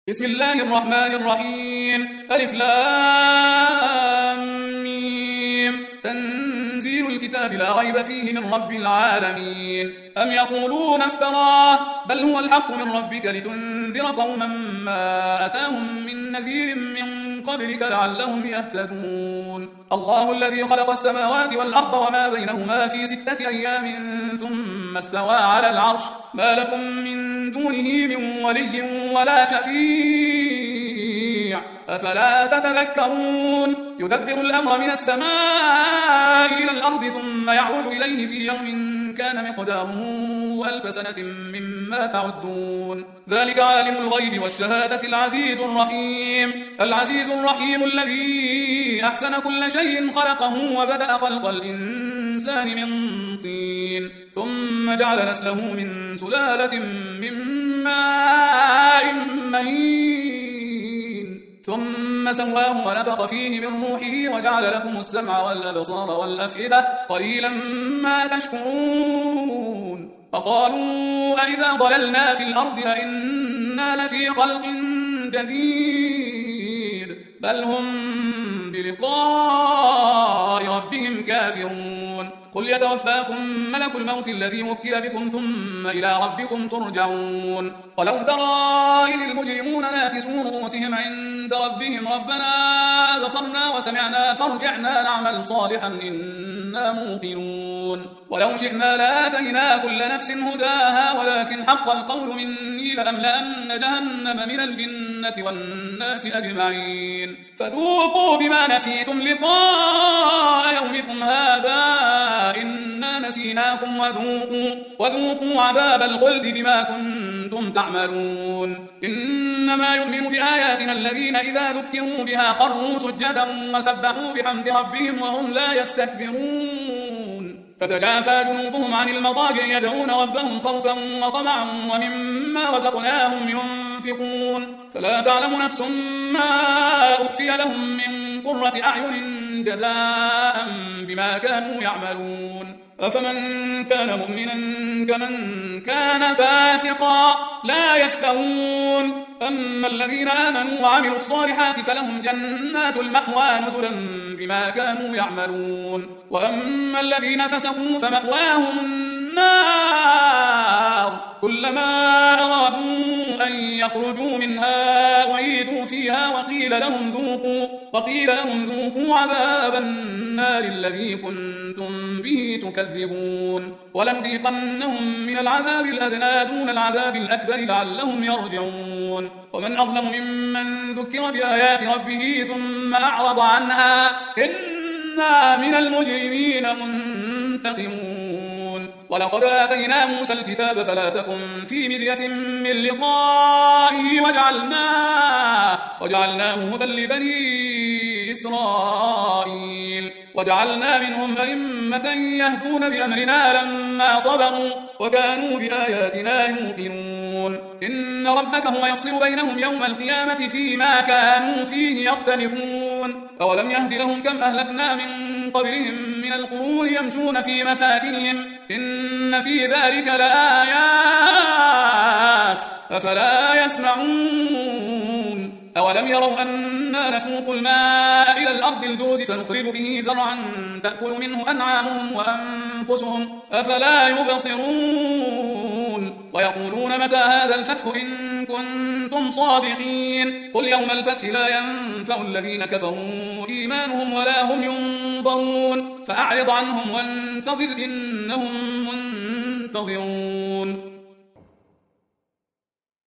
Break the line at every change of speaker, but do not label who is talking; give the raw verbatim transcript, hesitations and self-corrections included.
بسم الله الرحمن الرحيم ألف لام ميم تنزيل الكتاب لا ريب فيه من رب العالمين أم يقولون افتراه بل هو الحق من ربك لتنذر قوما ما أتاهم من نذير من قبلك لعلهم يهتدون الله الذي خلق السماوات والأرض وما بينهما في ستة أيام ثم استوى على العرش ما لكم من دونه من ولي ولا شفيع أفلا تتذكرون يدبر الأمر من السماء إلى الأرض ثم يعرج إليه في يوم كان مقداره ألف سنة مما تعدون ذلك عالم الغيب والشهادة العزيز الرحيم العزيز الرحيم الذي أحسن كل شيء خلقه وبدأ خلق الإنسان من طين ثم جعل نسله من سلالة من ماء مهين ثم سواه ونفخ فيه من روحه وجعل لكم السمع والأبصار والأفئدة قليلا ما تشكرون فقالوا أئذا ضللنا في الأرض أئنا لفي خلق جديد بل هم بلقاء ربهم كافرون قل يتوفاكم ملك الموت الذي وكل بكم ثم إلى ربكم ترجعون ولو ترى إذ المجرمون ناكسوا رؤوسهم عند ربهم ربنا أبصرنا وسمعنا فارجعنا نعمل صالحا إنا موقنون ولو شئنا لآتينا كل نفس هداها ولكن حق القول مني لأملأن جهنم من الجنة والناس أجمعين فذوقوا بما نسيتم لقاء يومكم هذا إنا نسيناكم وذوقوا, وذوقوا عذاب الخلد بما كنتم تعملون إنما يؤمن بآياتنا الذين إذا ذكروا بها خروا سجدا وسبحوا بحمد ربهم وهم لا يستكبرون فتجافى جنوبهم عن المضاجع يدعون ربهم خوفا وطمعا ومما رزقناهم ينفقون فلا تعلم نفس ما أخفي لهم من قرة أعين جزاء بما كانوا يعملون أفمن كان مؤمنا كمن كان فاسقا لا يستوون أما الذين آمنوا وعملوا الصالحات فلهم جنات المأوى نزلا بما كانوا يعملون وأما الذين فسقوا فمأواهم النار كلما أرادوا أن يخرجوا منها وعيدوا فيها وقيل لهم ذوقوا, وقيل لهم ذوقوا عذاب النار الذي كنتم به تكذبون ولنذيقنهم من العذاب الأدنى دون العذاب الأكبر لعلهم يرجعون ومن أظلم ممن ذكر بآيات ربه ثم أعرض عنها إنا من المجرمين منتقمون ولقد آتينا موسى الكتاب فلا تكن في مرية من لقائه وجعلناه, وجعلناه هدى لبني إسرائيل وجعلنا منهم أئمة يهدون بأمرنا لما صبروا وكانوا بآياتنا يوقنون إن ربك هو يفصل بينهم يوم القيامة فيما كانوا فيه يختلفون أولم يهد لهم كم أهلكنا من قبلهم من القرون يمشون في مساكنهم إن في ذلك لآيات أفلا يسمعون أولم يروا أنا نسوق الماء إلى الأرض الجوز فنخرج به زرعا تأكل منه أنعامهم وأنفسهم أفلا يبصرون ويقولون متى هذا الفتح إن كنتم صادقين قل يوم الفتح لا ينفع الذين كفروا إيمانهم ولا هم ينظرون فأعرض عنهم وانتظر إنهم منتظرون